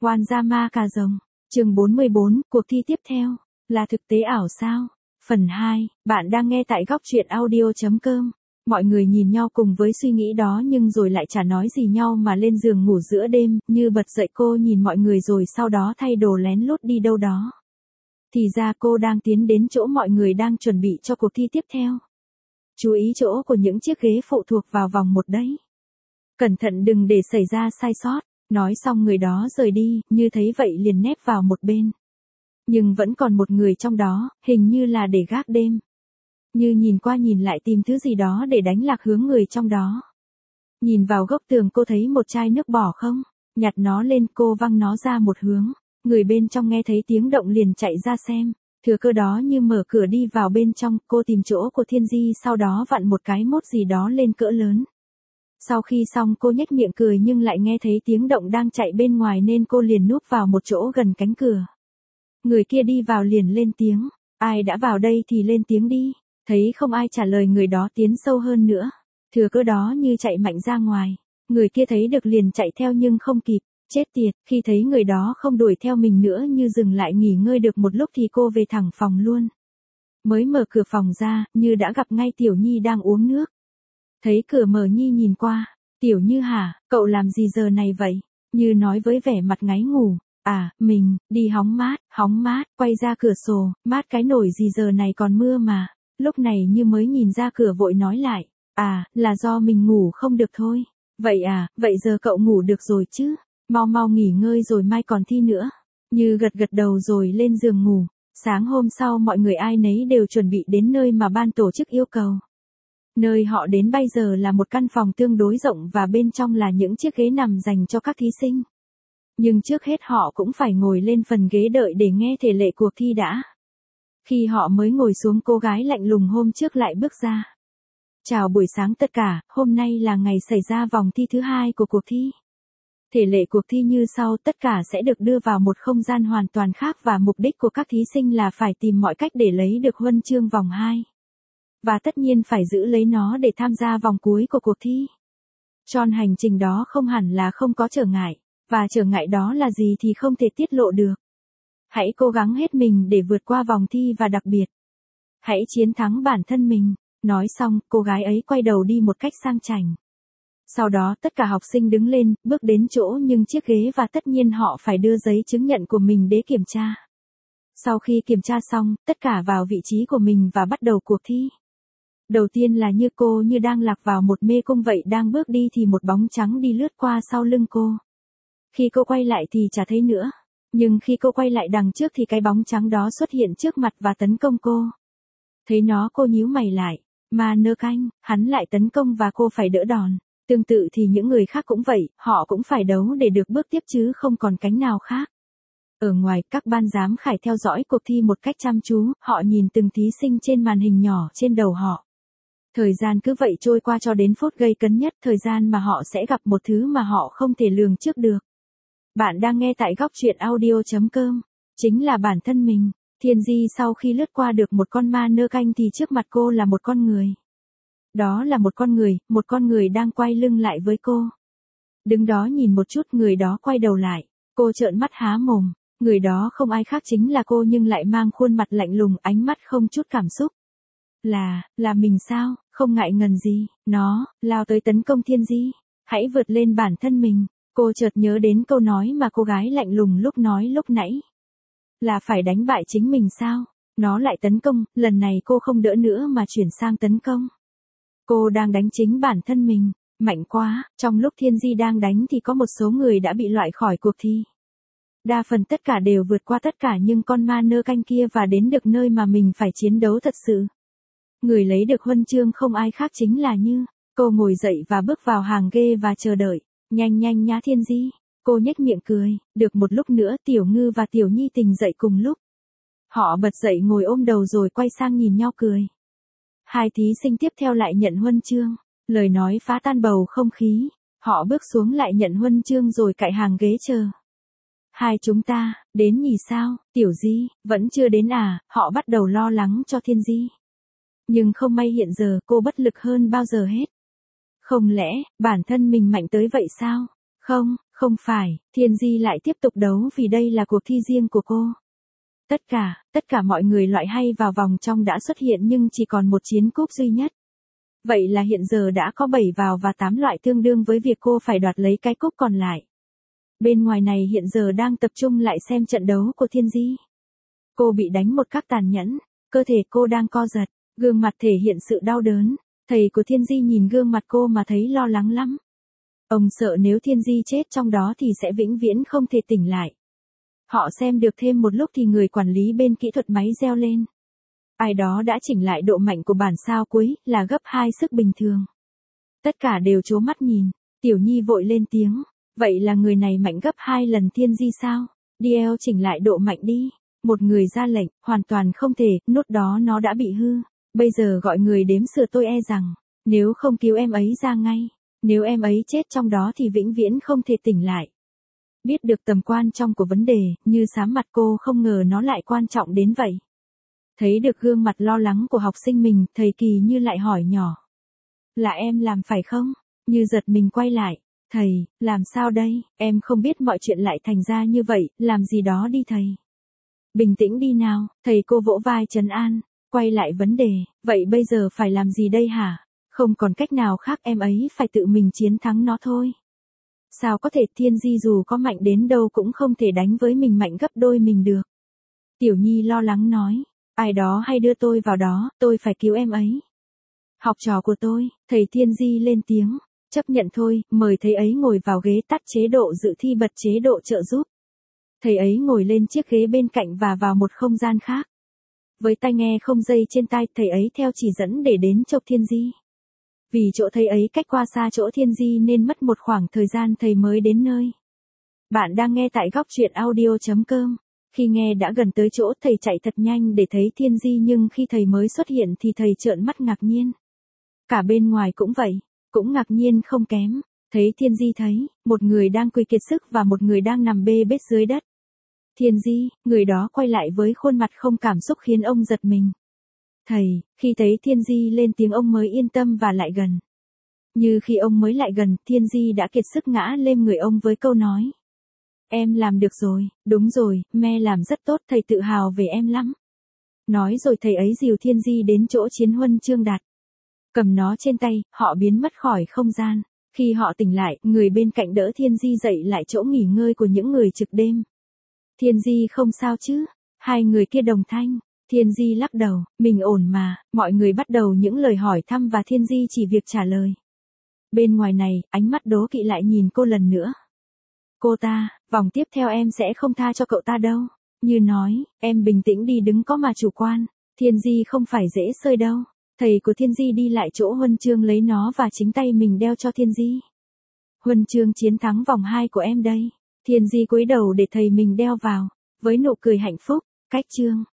Wanzama cà rồng. Chương 44, cuộc thi tiếp theo. Là thực tế ảo sao? Phần 2, bạn đang nghe tại góc truyện audio.com. Mọi người nhìn nhau cùng với suy nghĩ đó nhưng rồi lại chả nói gì nhau mà lên giường ngủ giữa đêm, như bật dậy cô nhìn mọi người rồi sau đó thay đồ lén lút đi đâu đó. Thì ra cô đang tiến đến chỗ mọi người đang chuẩn bị cho cuộc thi tiếp theo. Chú ý chỗ của những chiếc ghế phụ thuộc vào vòng một đấy. Cẩn thận đừng để xảy ra sai sót. Nói xong người đó rời đi, như thấy vậy liền nép vào một bên. Nhưng vẫn còn một người trong đó, hình như là để gác đêm. Như nhìn qua nhìn lại tìm thứ gì đó để đánh lạc hướng người trong đó. Nhìn vào góc tường cô thấy một chai nước bỏ không? Nhặt nó lên cô văng nó ra một hướng. Người bên trong nghe thấy tiếng động liền chạy ra xem. Thừa cơ đó như mở cửa đi vào bên trong, cô tìm chỗ của Thiên Di sau đó vặn một cái mốt gì đó lên cỡ lớn. Sau khi xong cô nhếch miệng cười nhưng lại nghe thấy tiếng động đang chạy bên ngoài nên cô liền núp vào một chỗ gần cánh cửa. Người kia đi vào liền lên tiếng. Ai đã vào đây thì lên tiếng đi. Thấy không ai trả lời người đó tiến sâu hơn nữa. Thừa cơ đó như chạy mạnh ra ngoài. Người kia thấy được liền chạy theo nhưng không kịp. Chết tiệt, khi thấy người đó không đuổi theo mình nữa như dừng lại nghỉ ngơi được một lúc thì cô về thẳng phòng luôn. Mới mở cửa phòng ra, Như đã gặp ngay Tiểu Nhi đang uống nước. Thấy cửa mở Nhi nhìn qua. Tiểu Như hả, cậu làm gì giờ này vậy? Như nói với vẻ mặt ngáy ngủ. À, mình, đi hóng mát, quay ra cửa sổ, mát cái nổi gì giờ này còn mưa mà. Lúc này Như mới nhìn ra cửa vội nói lại. À, là do mình ngủ không được thôi. Vậy à, vậy giờ cậu ngủ được rồi chứ? Mau nghỉ ngơi rồi mai còn thi nữa. Như gật đầu rồi lên giường ngủ. Sáng hôm sau mọi người ai nấy đều chuẩn bị đến nơi mà ban tổ chức yêu cầu. Nơi họ đến bây giờ là một căn phòng tương đối rộng và bên trong là những chiếc ghế nằm dành cho các thí sinh. Nhưng trước hết họ cũng phải ngồi lên phần ghế đợi để nghe thể lệ cuộc thi đã. Khi họ mới ngồi xuống cô gái lạnh lùng hôm trước lại bước ra. Chào buổi sáng tất cả, hôm nay là ngày xảy ra vòng thi thứ 2 của cuộc thi. Thể lệ cuộc thi như sau, tất cả sẽ được đưa vào một không gian hoàn toàn khác và mục đích của các thí sinh là phải tìm mọi cách để lấy được huân chương vòng 2. Và tất nhiên phải giữ lấy nó để tham gia vòng cuối của cuộc thi. Tròn hành trình đó không hẳn là không có trở ngại, và trở ngại đó là gì thì không thể tiết lộ được. Hãy cố gắng hết mình để vượt qua vòng thi và đặc biệt. Hãy chiến thắng bản thân mình. Nói xong, cô gái ấy quay đầu đi một cách sang chảnh. Sau đó tất cả học sinh đứng lên, bước đến chỗ nhưng chiếc ghế và tất nhiên họ phải đưa giấy chứng nhận của mình để kiểm tra. Sau khi kiểm tra xong, tất cả vào vị trí của mình và bắt đầu cuộc thi. Đầu tiên là Như đang lạc vào một mê cung vậy đang bước đi thì một bóng trắng đi lướt qua sau lưng cô. Khi cô quay lại thì chả thấy nữa. Nhưng khi cô quay lại đằng trước thì cái bóng trắng đó xuất hiện trước mặt và tấn công cô. Thấy nó cô nhíu mày lại. Mà nơ canh, hắn lại tấn công và cô phải đỡ đòn. Tương tự thì những người khác cũng vậy, họ cũng phải đấu để được bước tiếp chứ không còn cánh nào khác. Ở ngoài, các ban giám khảo theo dõi cuộc thi một cách chăm chú, họ nhìn từng thí sinh trên màn hình nhỏ trên đầu họ. Thời gian cứ vậy trôi qua cho đến phút gây cấn nhất, thời gian mà họ sẽ gặp một thứ mà họ không thể lường trước được. Bạn đang nghe tại góc truyện audio.com, chính là bản thân mình. Thiên Di sau khi lướt qua được một con ma nơ canh thì trước mặt cô là một con người. Đó là một con người đang quay lưng lại với cô. Đứng đó nhìn một chút người đó quay đầu lại, cô trợn mắt há mồm, người đó không ai khác chính là cô nhưng lại mang khuôn mặt lạnh lùng ánh mắt không chút cảm xúc. Là mình sao, không ngại ngần gì, nó, lao tới tấn công Thiên Di, hãy vượt lên bản thân mình, cô chợt nhớ đến câu nói mà cô gái lạnh lùng nói lúc nãy. Là phải đánh bại chính mình sao, nó lại tấn công, lần này cô không đỡ nữa mà chuyển sang tấn công. Cô đang đánh chính bản thân mình, mạnh quá, trong lúc Thiên Di đang đánh thì có một số người đã bị loại khỏi cuộc thi. Đa phần tất cả đều vượt qua tất cả nhưng con ma nơ canh kia và đến được nơi mà mình phải chiến đấu thật sự. Người lấy được huân chương không ai khác chính là Như. Cô ngồi dậy và bước vào hàng ghê và chờ đợi. Nhanh nhá Thiên Di. Cô nhếch miệng cười. Được một lúc nữa Tiểu Ngư và Tiểu Nhi tỉnh dậy cùng lúc. Họ bật dậy ngồi ôm đầu rồi quay sang nhìn nhau cười. Hai thí sinh tiếp theo lại nhận huân chương. Lời nói phá tan bầu không khí. Họ bước xuống lại nhận huân chương rồi cạy hàng ghế chờ. Hai chúng ta, đến nhỉ sao, Tiểu Di, vẫn chưa đến à, họ bắt đầu lo lắng cho Thiên Di. Nhưng không may hiện giờ cô bất lực hơn bao giờ hết. Không lẽ, bản thân mình mạnh tới vậy sao? Không Không phải, Thiên Di lại tiếp tục đấu vì đây là cuộc thi riêng của cô. Tất cả mọi người loại hay vào vòng trong đã xuất hiện nhưng chỉ còn một chiến cúp duy nhất. Vậy là hiện giờ đã có 7 vào và 8 loại tương đương với việc cô phải đoạt lấy cái cúp còn lại. Bên ngoài này hiện giờ đang tập trung lại xem trận đấu của Thiên Di. Cô bị đánh một cách tàn nhẫn, cơ thể cô đang co giật, gương mặt thể hiện sự đau đớn. Thầy của Thiên Di nhìn gương mặt cô mà thấy lo lắng lắm. Ông sợ nếu Thiên Di chết trong đó thì sẽ vĩnh viễn không thể tỉnh lại. Họ xem được thêm một lúc thì người quản lý bên kỹ thuật máy reo lên. Ai đó đã chỉnh lại độ mạnh của bản sao cuối, là gấp 2 sức bình thường. Tất cả đều trố mắt nhìn, Tiểu Nhi vội lên tiếng. Vậy là người này mạnh gấp 2 lần Thiên Di sao? DL chỉnh lại độ mạnh đi. Một người ra lệnh, hoàn toàn không thể, nốt đó nó đã bị hư. Bây giờ gọi người đếm sửa tôi e rằng, nếu không cứu em ấy ra ngay, nếu em ấy chết trong đó thì vĩnh viễn không thể tỉnh lại. Biết được tầm quan trọng của vấn đề, Như sám mặt cô không ngờ nó lại quan trọng đến vậy. Thấy được gương mặt lo lắng của học sinh mình, thầy Kỳ Như lại hỏi nhỏ. Là em làm phải không? Như giật mình quay lại. Thầy, làm sao đây? Em không biết mọi chuyện lại thành ra như vậy, làm gì đó đi thầy. Bình tĩnh đi nào, thầy cô vỗ vai trấn an. Quay lại vấn đề, vậy bây giờ phải làm gì đây hả? Không còn cách nào khác, em ấy phải tự mình chiến thắng nó thôi. Sao có thể, Thiên Di dù có mạnh đến đâu cũng không thể đánh với mình mạnh gấp đôi mình được. Tiểu Nhi lo lắng nói, ai đó hay đưa tôi vào đó, tôi phải cứu em ấy. Học trò của tôi, thầy Thiên Di lên tiếng, chấp nhận thôi, mời thầy ấy ngồi vào ghế, tắt chế độ dự thi, bật chế độ trợ giúp. Thầy ấy ngồi lên chiếc ghế bên cạnh và vào một không gian khác. Với tai nghe không dây trên tai, thầy ấy theo chỉ dẫn để đến chỗ Thiên Di. Vì chỗ thầy ấy cách qua xa chỗ Thiên Di nên mất một khoảng thời gian thầy mới đến nơi. Bạn đang nghe tại góc truyện audio.com. Khi nghe đã gần tới chỗ, thầy chạy thật nhanh để thấy Thiên Di, nhưng khi thầy mới xuất hiện thì thầy trợn mắt ngạc nhiên. Cả bên ngoài cũng vậy, cũng ngạc nhiên không kém. Thấy Thiên Di thấy, một người đang quỳ kiệt sức và một người đang nằm bê bết dưới đất. Thiên Di, người đó quay lại với khuôn mặt không cảm xúc khiến ông giật mình. Thầy, khi thấy Thiên Di lên tiếng ông mới yên tâm và lại gần. Như khi ông mới lại gần, Thiên Di đã kiệt sức ngã lên người ông với câu nói. Em làm được rồi, đúng rồi, me làm rất tốt, thầy tự hào về em lắm. Nói rồi thầy ấy dìu Thiên Di đến chỗ chiến huân chương đặt. Cầm nó trên tay, họ biến mất khỏi không gian. Khi họ tỉnh lại, người bên cạnh đỡ Thiên Di dậy lại chỗ nghỉ ngơi của những người trực đêm. Thiên Di không sao chứ? Hai người kia đồng thanh. Thiên Di lắc đầu, mình ổn mà. Mọi người bắt đầu những lời hỏi thăm và Thiên Di chỉ việc trả lời. Bên ngoài này, ánh mắt đố kỵ lại nhìn cô lần nữa. Cô ta, vòng tiếp theo em sẽ không tha cho cậu ta đâu. Như nói, em bình tĩnh đi, đừng có mà chủ quan. Thiên Di không phải dễ sơi đâu. Thầy của Thiên Di đi lại chỗ huân chương lấy nó và chính tay mình đeo cho Thiên Di. Huân chương chiến thắng vòng 2 của em đây. Thiên Di cúi đầu để thầy mình đeo vào, với nụ cười hạnh phúc. Cách chương.